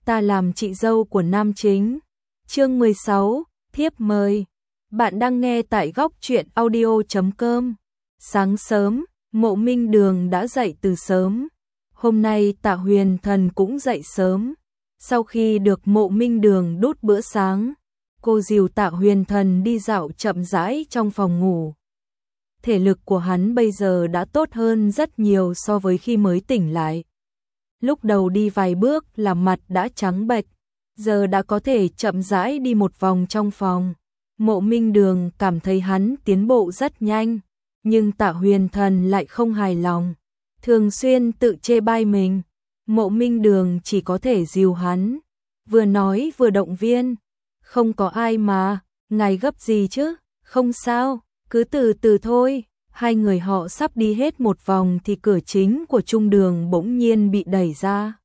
ta làm chị dâu của nam chính. Chương 16, thiếp mời. Bạn đang nghe tại góc truyện audio.com. Sáng sớm, Mộ Minh Đường đã dậy từ sớm. Hôm nay Tạ Huyền Thần cũng dậy sớm. Sau khi được Mộ Minh Đường đút bữa sáng, cô dìu Tạ Huyền Thần đi dạo chậm rãi trong phòng ngủ. Thể lực của hắn bây giờ đã tốt hơn rất nhiều so với khi mới tỉnh lại. Lúc đầu đi vài bước là mặt đã trắng bệch, giờ đã có thể chậm rãi đi một vòng trong phòng. Mộ Minh Đường cảm thấy hắn tiến bộ rất nhanh, nhưng Tạ Huyền Thần lại không hài lòng, thường xuyên tự chê bai mình. Mộ Minh Đường chỉ có thể dìu hắn, vừa nói vừa động viên. Không có ai mà, ngài gấp gì chứ, không sao, cứ từ từ thôi. Hai người họ sắp đi hết một vòng thì cửa chính của trung đường bỗng nhiên bị đẩy ra.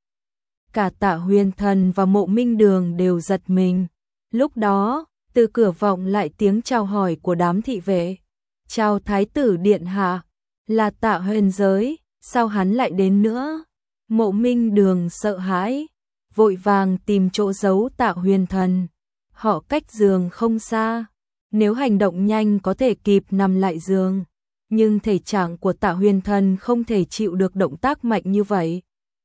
Cả Tạ Huyền Thần và Mộ Minh Đường đều giật mình. Lúc đó, từ cửa vọng lại tiếng chào hỏi của đám thị vệ. Chào Thái tử điện hạ, là Tạ Huyền Giới, sao hắn lại đến nữa? Mộ Minh Đường sợ hãi, vội vàng tìm chỗ giấu Tạ Huyền Thần. Họ cách giường không xa, nếu hành động nhanh có thể kịp nằm lại giường. Nhưng thể trạng của Tạ Huyền Thần không thể chịu được động tác mạnh như vậy.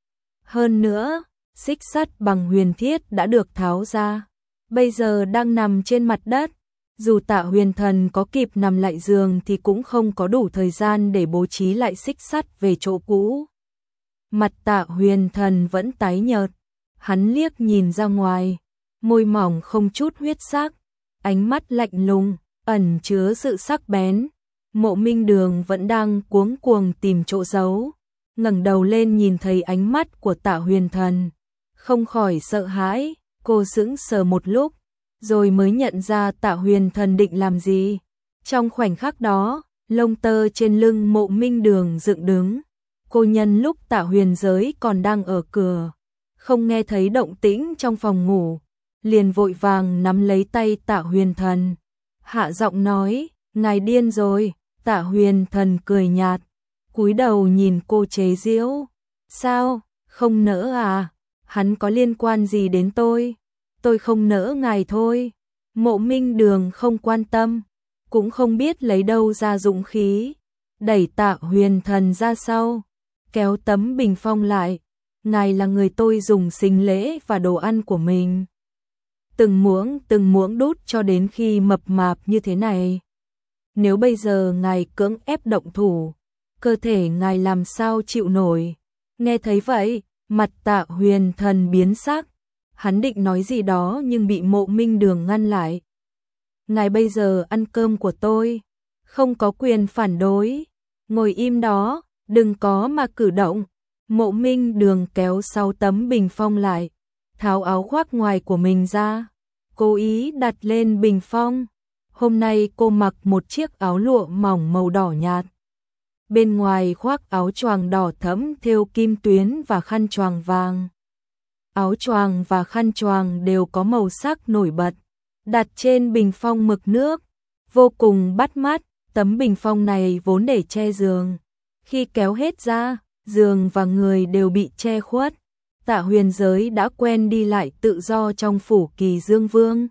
Hơn nữa, xích sắt bằng huyền thiết đã được tháo ra, bây giờ đang nằm trên mặt đất. Dù Tạ Huyền Thần có kịp nằm lại giường thì cũng không có đủ thời gian để bố trí lại xích sắt về chỗ cũ. Mặt Tạ Huyền Thần vẫn tái nhợt, hắn liếc nhìn ra ngoài, môi mỏng không chút huyết sắc, ánh mắt lạnh lùng, ẩn chứa sự sắc bén. Mộ Minh Đường vẫn đang cuống cuồng tìm chỗ giấu, ngẩng đầu lên nhìn thấy ánh mắt của Tạ Huyền Thần, không khỏi sợ hãi. Cô sững sờ một lúc, rồi mới nhận ra Tạ Huyền Thần định làm gì. Trong khoảnh khắc đó, lông tơ trên lưng Mộ Minh Đường dựng đứng. Cô nhân lúc Tạ Huyền Giới còn đang ở cửa, không nghe thấy động tĩnh trong phòng ngủ, liền vội vàng nắm lấy tay Tạ Huyền Thần, hạ giọng nói, ngài điên rồi. Tạ Huyền Thần cười nhạt, cúi đầu nhìn cô chế giễu. Sao, không nỡ à? Hắn có liên quan gì đến tôi? Tôi không nỡ ngài thôi. Mộ Minh Đường không quan tâm, cũng không biết lấy đâu ra dũng khí, đẩy Tạ Huyền Thần ra sau, kéo tấm bình phong lại. Ngài là người tôi dùng sinh lễ và đồ ăn của mình từng muỗng đút cho đến khi mập mạp như thế này. Nếu bây giờ ngài cưỡng ép động thủ, cơ thể ngài làm sao chịu nổi? Nghe thấy vậy, mặt Tạ Huyền Thần biến sắc. Hắn định nói gì đó nhưng bị Mộ Minh Đường ngăn lại. Ngài bây giờ ăn cơm của tôi, không có quyền phản đối. Ngồi im đó, đừng có mà cử động. Mộ Minh Đường kéo 6 tấm bình phong lại, tháo áo khoác ngoài của mình ra, cố ý đặt lên bình phong. Hôm nay cô mặc một chiếc áo lụa mỏng màu đỏ nhạt, bên ngoài khoác áo choàng đỏ thẫm thêu kim tuyến và khăn choàng vàng. Áo choàng và khăn choàng đều có màu sắc nổi bật, đặt trên bình phong mực nước, vô cùng bắt mắt. Tấm bình phong này vốn để che giường, khi kéo hết ra, giường và người đều bị che khuất. Tạ Huyền Giới đã quen đi lại tự do trong phủ Kỳ Dương Vương.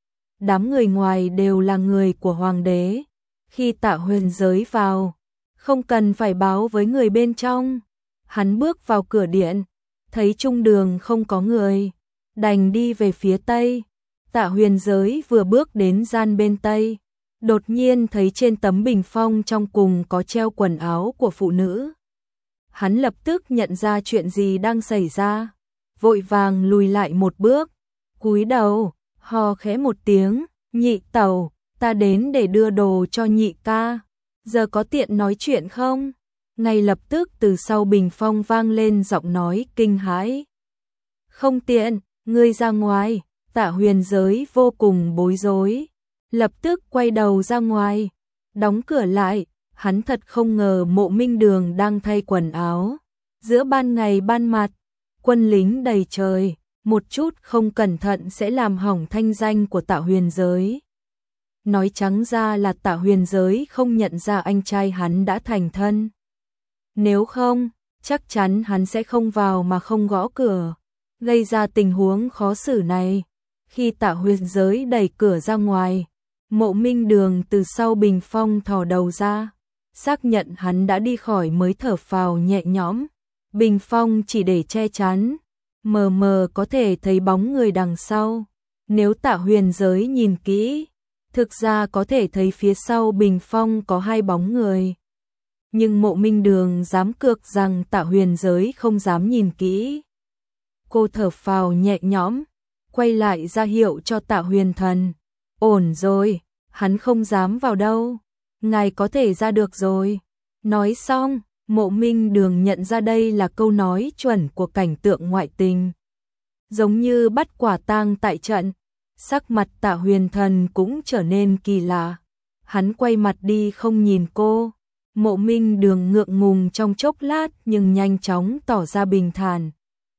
Đám người ngoài đều là người của hoàng đế. Khi Tạ Huyền Giới vào, không cần phải báo với người bên trong. Hắn bước vào cửa điện, thấy trung đường không có người, đành đi về phía tây. Tạ Huyền Giới vừa bước đến gian bên tây, đột nhiên thấy trên tấm bình phong trong cùng có treo quần áo của phụ nữ. Hắn lập tức nhận ra chuyện gì đang xảy ra, vội vàng lùi lại một bước, cúi đầu, hò khẽ một tiếng, nhị tẩu, ta đến để đưa đồ cho nhị ca, giờ có tiện nói chuyện không? Ngay lập tức từ sau bình phong vang lên giọng nói kinh hãi. Không tiện, ngươi ra ngoài. Tạ Huyền Giới vô cùng bối rối, lập tức quay đầu ra ngoài, đóng cửa lại. Hắn thật không ngờ Mộ Minh Đường đang thay quần áo, giữa ban ngày ban mặt, quân lính đầy trời, một chút không cẩn thận sẽ làm hỏng thanh danh của Tạ Huyền Giới. Nói trắng ra là Tạ Huyền Giới không nhận ra anh trai hắn đã thành thân. Nếu không, chắc chắn hắn sẽ không vào mà không gõ cửa. gây ra tình huống khó xử này. Khi Tạ Huyền Giới đẩy cửa ra ngoài, Mộ Minh Đường từ sau bình phong thò đầu ra, xác nhận hắn đã đi khỏi mới thở phào nhẹ nhõm. Bình phong chỉ để che chắn, mờ mờ có thể thấy bóng người đằng sau. Nếu Tạ Huyền Giới nhìn kỹ, thực ra có thể thấy phía sau bình phong có hai bóng người. Nhưng Mộ Minh Đường dám cược rằng Tạ Huyền Giới không dám nhìn kỹ. Cô thở phào nhẹ nhõm, quay lại ra hiệu cho Tạ Huyền Thần. Ổn rồi, hắn không dám vào đâu. Ngài có thể ra được rồi. Nói xong, Mộ Minh Đường nhận ra đây là câu nói chuẩn của cảnh tượng ngoại tình. Giống như bắt quả tang tại trận, sắc mặt Tạ Huyền Thần cũng trở nên kỳ lạ. Hắn quay mặt đi không nhìn cô. Mộ Minh Đường ngượng ngùng trong chốc lát nhưng nhanh chóng tỏ ra bình thản.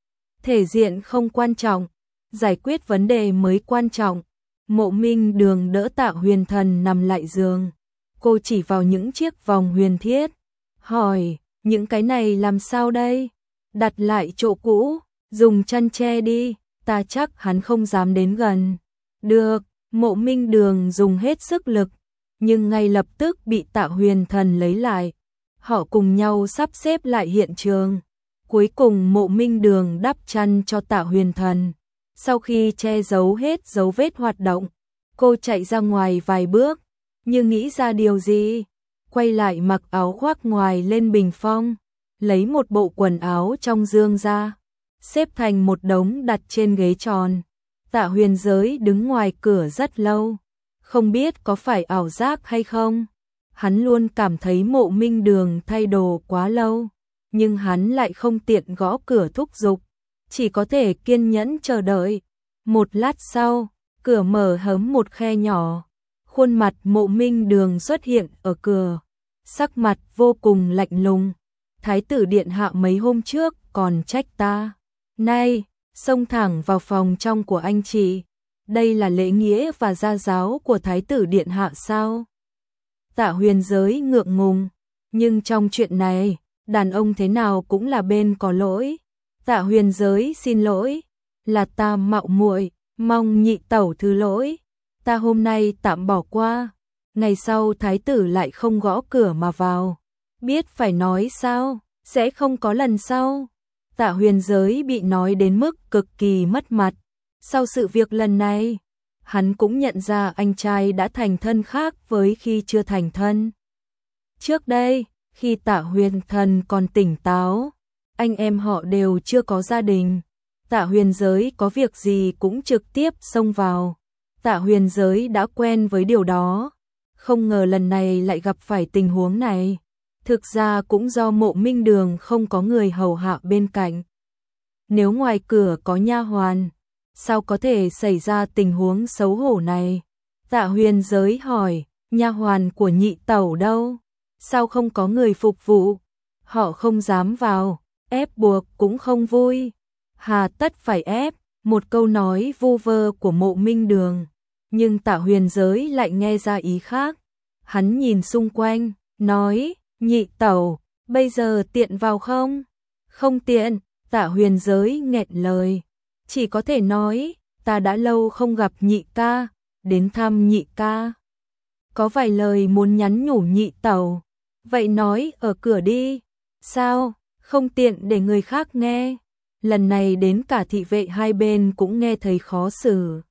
Thể diện không quan trọng, giải quyết vấn đề mới quan trọng. Mộ Minh Đường đỡ Tạ Huyền Thần nằm lại giường. Cô chỉ vào những chiếc vòng huyền thiết, hỏi, những cái này làm sao đây? Đặt lại chỗ cũ, dùng chăn che đi, ta chắc hắn không dám đến gần. Được, Mộ Minh Đường dùng hết sức lực, nhưng ngay lập tức bị Tạ Huyền Thần lấy lại. Họ cùng nhau sắp xếp lại hiện trường. Cuối cùng Mộ Minh Đường đắp chăn cho Tạ Huyền Thần. Sau khi che giấu hết dấu vết hoạt động, cô chạy ra ngoài vài bước, như nghĩ ra điều gì, quay lại mặc áo khoác ngoài lên bình phong, lấy một bộ quần áo trong dương ra, xếp thành một đống đặt trên ghế tròn. Tạ Huyền Giới đứng ngoài cửa rất lâu, không biết có phải ảo giác hay không. Hắn luôn cảm thấy Mộ Minh Đường thay đồ quá lâu, nhưng hắn lại không tiện gõ cửa thúc giục, chỉ có thể kiên nhẫn chờ đợi. Một lát sau, cửa mở hớm một khe nhỏ, khuôn mặt Mộ Minh Đường xuất hiện ở cửa, sắc mặt vô cùng lạnh lùng. Thái tử điện hạ mấy hôm trước còn trách ta, nay xông thẳng vào phòng trong của anh chị, đây là lễ nghĩa và gia giáo của thái tử điện hạ sao? Tạ Huyền Giới ngượng ngùng, nhưng trong chuyện này, đàn ông thế nào cũng là bên có lỗi. Tạ Huyền Giới xin lỗi, là ta mạo muội, mong nhị tẩu thứ lỗi. Ta hôm nay tạm bỏ qua, ngày sau thái tử lại không gõ cửa mà vào. Biết phải nói sao, sẽ không có lần sau. Tạ Huyền Giới bị nói đến mức cực kỳ mất mặt. Sau sự việc lần này, hắn cũng nhận ra anh trai đã thành thân khác với khi chưa thành thân. Trước đây, khi Tạ Huyền Thần còn tỉnh táo, anh em họ đều chưa có gia đình. Tạ Huyền Giới có việc gì cũng trực tiếp xông vào. Tạ Huyền Giới đã quen với điều đó, không ngờ lần này lại gặp phải tình huống này. Thực ra cũng do Mộ Minh Đường không có người hầu hạ bên cạnh. Nếu ngoài cửa có nha hoàn, sao có thể xảy ra tình huống xấu hổ này? Tạ Huyền Giới hỏi, nha hoàn của nhị tẩu đâu? Sao không có người phục vụ? Họ không dám vào, ép buộc cũng không vui. Hà tất phải ép, một câu nói vu vơ của Mộ Minh Đường. Nhưng Tạ Huyền Giới lại nghe ra ý khác. Hắn nhìn xung quanh, nói, nhị tẩu, bây giờ tiện vào không? Không tiện, Tạ Huyền Giới nghẹn lời. Chỉ có thể nói, ta đã lâu không gặp nhị ca, đến thăm nhị ca. Có vài lời muốn nhắn nhủ nhị tẩu, vậy nói ở cửa đi. Sao, không tiện để người khác nghe. Lần này đến cả thị vệ hai bên cũng nghe thấy khó xử.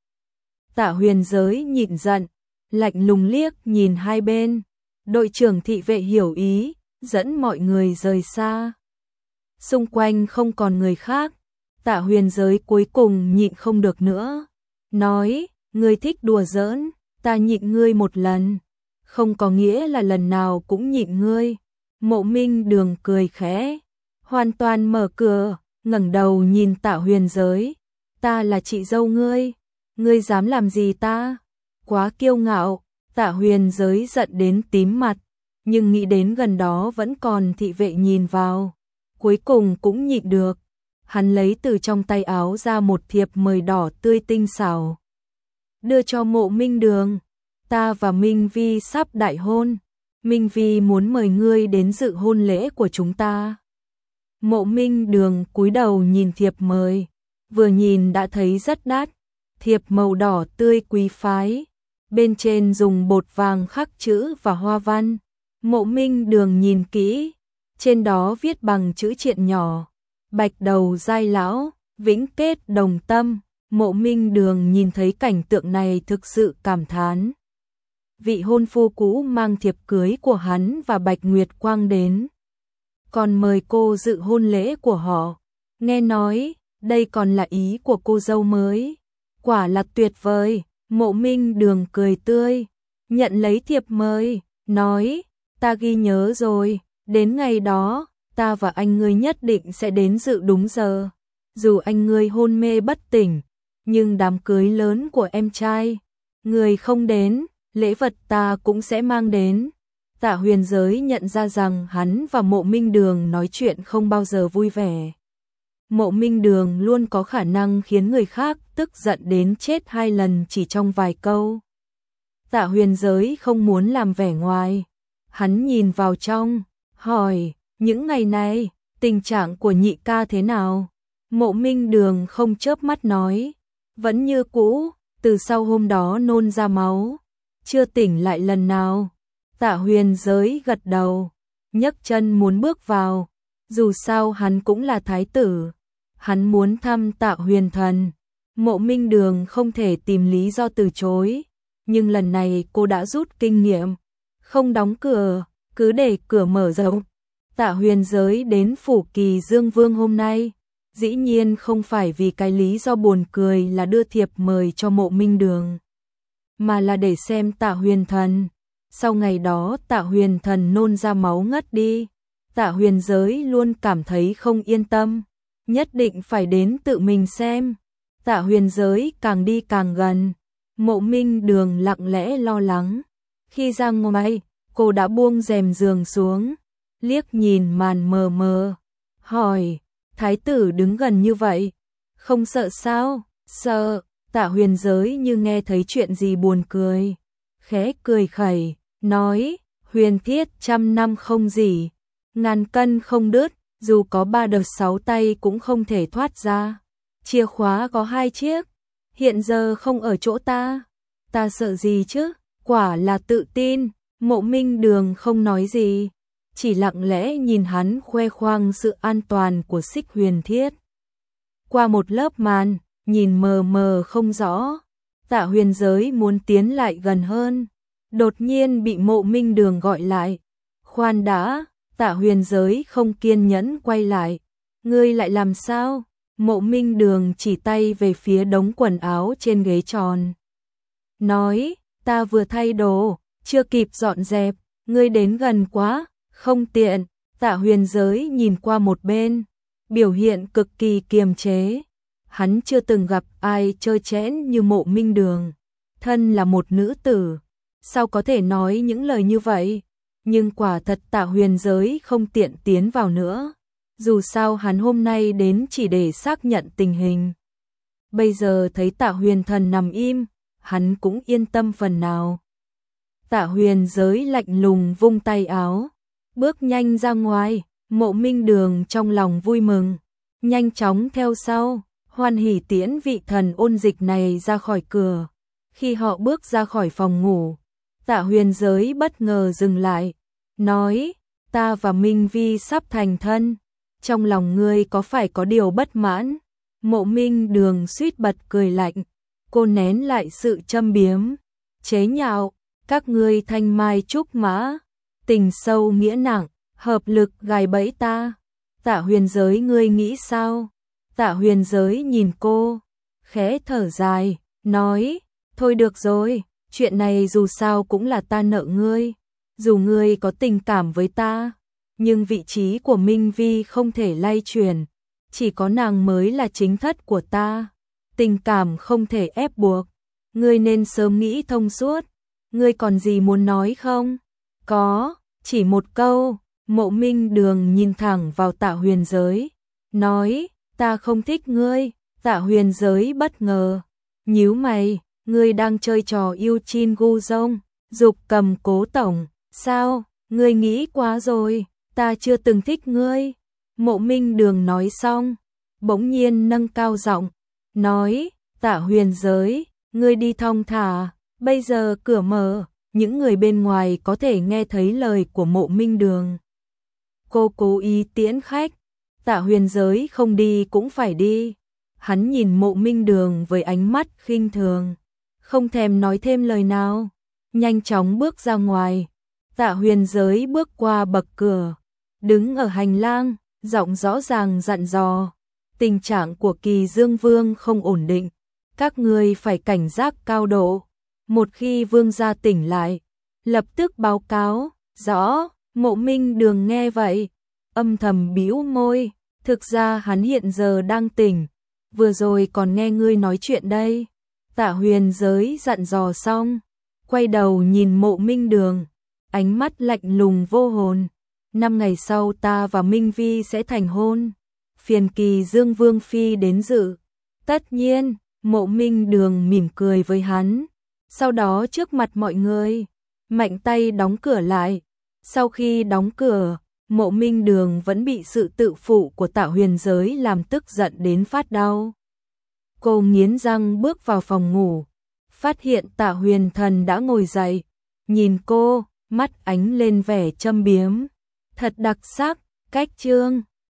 Tạ Huyền Giới nhịn giận, lạnh lùng liếc nhìn hai bên. Đội trưởng thị vệ hiểu ý, dẫn mọi người rời xa. Xung quanh không còn người khác. Tạ Huyền Giới cuối cùng nhịn không được nữa. Nói, ngươi thích đùa giỡn, ta nhịn ngươi một lần. Không có nghĩa là lần nào cũng nhịn ngươi. Mộ Minh Đường cười khẽ, hoàn toàn mở cửa, ngẩng đầu nhìn Tạ Huyền Giới. Ta là chị dâu ngươi dám làm gì ta? Quá kiêu ngạo. Tạ Huyền Giới giận đến tím mặt, nhưng nghĩ đến gần đó vẫn còn thị vệ nhìn vào. Cuối cùng cũng nhịn được. Hắn lấy từ trong tay áo ra một thiệp mời đỏ tươi tinh xảo, đưa cho Mộ Minh Đường. Ta và Minh Vi sắp đại hôn, Minh Vi muốn mời ngươi đến dự hôn lễ của chúng ta. Mộ Minh Đường cúi đầu nhìn thiệp mời, vừa nhìn đã thấy rất đắt, thiệp màu đỏ tươi quý phái, bên trên dùng bột vàng khắc chữ và hoa văn. Mộ Minh Đường nhìn kỹ, trên đó viết bằng chữ triện nhỏ, bạch đầu giai lão, vĩnh kết đồng tâm. Mộ Minh Đường nhìn thấy cảnh tượng này thực sự cảm thán. Vị hôn phu cũ mang thiệp cưới của hắn và Bạch Nguyệt Quang đến, còn mời cô dự hôn lễ của họ. Nghe nói, đây còn là ý của cô dâu mới. Quả là tuyệt vời. Mộ Minh Đường cười tươi, nhận lấy thiệp mời, nói, ta ghi nhớ rồi, đến ngày đó, ta và anh ngươi nhất định sẽ đến dự đúng giờ. Dù anh ngươi hôn mê bất tỉnh, nhưng đám cưới lớn của em trai, người không đến, lễ vật ta cũng sẽ mang đến. Tạ Huyền Giới nhận ra rằng hắn và Mộ Minh Đường nói chuyện không bao giờ vui vẻ. Mộ Minh Đường luôn có khả năng khiến người khác tức giận đến chết 2 lần chỉ trong vài câu. Tạ Huyền Giới không muốn làm vẻ ngoài. Hắn nhìn vào trong, hỏi, những ngày này, tình trạng của nhị ca thế nào? Mộ Minh Đường không chớp mắt nói, vẫn như cũ, từ sau hôm đó nôn ra máu, chưa tỉnh lại lần nào. Tạ Huyền Giới gật đầu, nhấc chân muốn bước vào, dù sao hắn cũng là thái tử, hắn muốn thăm Tạ Huyền Thần. Mộ Minh Đường không thể tìm lý do từ chối, nhưng lần này cô đã rút kinh nghiệm, không đóng cửa, cứ để cửa mở rộng. Tạ Huyền Giới đến phủ Kỳ Dương Vương hôm nay, dĩ nhiên không phải vì cái lý do buồn cười là đưa thiệp mời cho Mộ Minh Đường, mà là để xem Tạ Huyền Thần. Sau ngày đó Tạ Huyền Thần nôn ra máu ngất đi, Tạ Huyền Giới luôn cảm thấy không yên tâm, nhất định phải đến tự mình xem. Tạ Huyền Giới càng đi càng gần, Mộ Minh Đường lặng lẽ lo lắng. Khi ra ngoài, cô đã buông rèm giường xuống, liếc nhìn màn mờ mờ, hỏi, thái tử đứng gần như vậy, không sợ sao? Sợ. Tạ Huyền Giới như nghe thấy chuyện gì buồn cười, khẽ cười khẩy, nói, huyền thiết 100 năm không gì, ngàn cân không đứt, dù có 3 đợt 6 tay cũng không thể thoát ra. Chìa khóa có 2 chiếc, hiện giờ không ở chỗ ta sợ gì chứ? Quả là tự tin. Mộ Minh Đường không nói gì, chỉ lặng lẽ nhìn hắn khoe khoang sự an toàn của xích huyền thiết. Qua một lớp màn, nhìn mờ mờ không rõ, Tạ Huyền Giới muốn tiến lại gần hơn, đột nhiên bị Mộ Minh Đường gọi lại. Khoan đã. Tạ Huyền Giới không kiên nhẫn quay lại. Ngươi lại làm sao? Mộ Minh Đường chỉ tay về phía đống quần áo trên ghế tròn, nói, ta vừa thay đồ, chưa kịp dọn dẹp, ngươi đến gần quá, không tiện. Tạ Huyền Giới nhìn qua một bên, biểu hiện cực kỳ kiềm chế. Hắn chưa từng gặp ai trơ trẽn như Mộ Minh Đường, thân là một nữ tử, sao có thể nói những lời như vậy? Nhưng quả thật Tạ Huyền Giới không tiện tiến vào nữa, dù sao hắn hôm nay đến chỉ để xác nhận tình hình. Bây giờ thấy Tạ Huyền Thần nằm im, hắn cũng yên tâm phần nào. Tạ Huyền Giới lạnh lùng vung tay áo, bước nhanh ra ngoài. Mộ Minh Đường trong lòng vui mừng, nhanh chóng theo sau, hoan hỉ tiễn vị thần ôn dịch này ra khỏi cửa. Khi họ bước ra khỏi phòng ngủ, Tạ Huyền Giới bất ngờ dừng lại, nói, ta và Minh Vi sắp thành thân, trong lòng ngươi có phải có điều bất mãn? Mộ Minh Đường suýt bật cười lạnh, cô nén lại sự châm biếm, chế nhạo, các ngươi thanh mai trúc mã, tình sâu nghĩa nặng, hợp lực gài bẫy ta. Tạ Huyền Giới ngươi nghĩ sao? Tạ Huyền Giới nhìn cô, khẽ thở dài, nói, thôi được rồi, chuyện này dù sao cũng là ta nợ ngươi, dù ngươi có tình cảm với ta, nhưng vị trí của Minh Vi không thể lay chuyển, chỉ có nàng mới là chính thất của ta, tình cảm không thể ép buộc, ngươi nên sớm nghĩ thông suốt. Ngươi còn gì muốn nói không? Có, chỉ một câu. Mộ Minh Đường nhìn thẳng vào Tạ Huyền Giới, nói, ta không thích ngươi. Tạ Huyền Giới bất ngờ, nhíu mày, ngươi đang chơi trò yêu chin gu rông, dục cầm cố tổng, sao? Ngươi nghĩ quá rồi, ta chưa từng thích ngươi. Mộ Minh Đường nói xong, bỗng nhiên nâng cao giọng, nói, Tạ Huyền Giới, ngươi đi thong thả, bây giờ cửa mở, những người bên ngoài có thể nghe thấy lời của Mộ Minh Đường. Cô cố ý tiễn khách, Tạ Huyền Giới không đi cũng phải đi. Hắn nhìn Mộ Minh Đường với ánh mắt khinh thường, không thèm nói thêm lời nào, nhanh chóng bước ra ngoài. Tạ Huyền Giới bước qua bậc cửa, đứng ở hành lang, giọng rõ ràng dặn dò, tình trạng của Kỳ Dương Vương không ổn định, các ngươi phải cảnh giác cao độ, một khi vương gia tỉnh lại, lập tức báo cáo. Rõ. Mộ Minh Đường nghe vậy, âm thầm bĩu môi, thực ra hắn hiện giờ đang tỉnh, vừa rồi còn nghe ngươi nói chuyện đây. Tạ Huyền Giới dặn dò xong, quay đầu nhìn Mộ Minh Đường, ánh mắt lạnh lùng vô hồn. 5 ngày sau ta và Minh Vi sẽ thành hôn, phiền Kỳ Dương Vương phi đến dự. Tất nhiên, Mộ Minh Đường mỉm cười với hắn, sau đó trước mặt mọi người, mạnh tay đóng cửa lại. Sau khi đóng cửa, Mộ Minh Đường vẫn bị sự tự phụ của Tạ Huyền Giới làm tức giận đến phát đau. Cô nghiến răng bước vào phòng ngủ, phát hiện Tạ Huyền Thần đã ngồi dậy, nhìn cô, mắt ánh lên vẻ châm biếm. Thật đặc sắc, cách chương.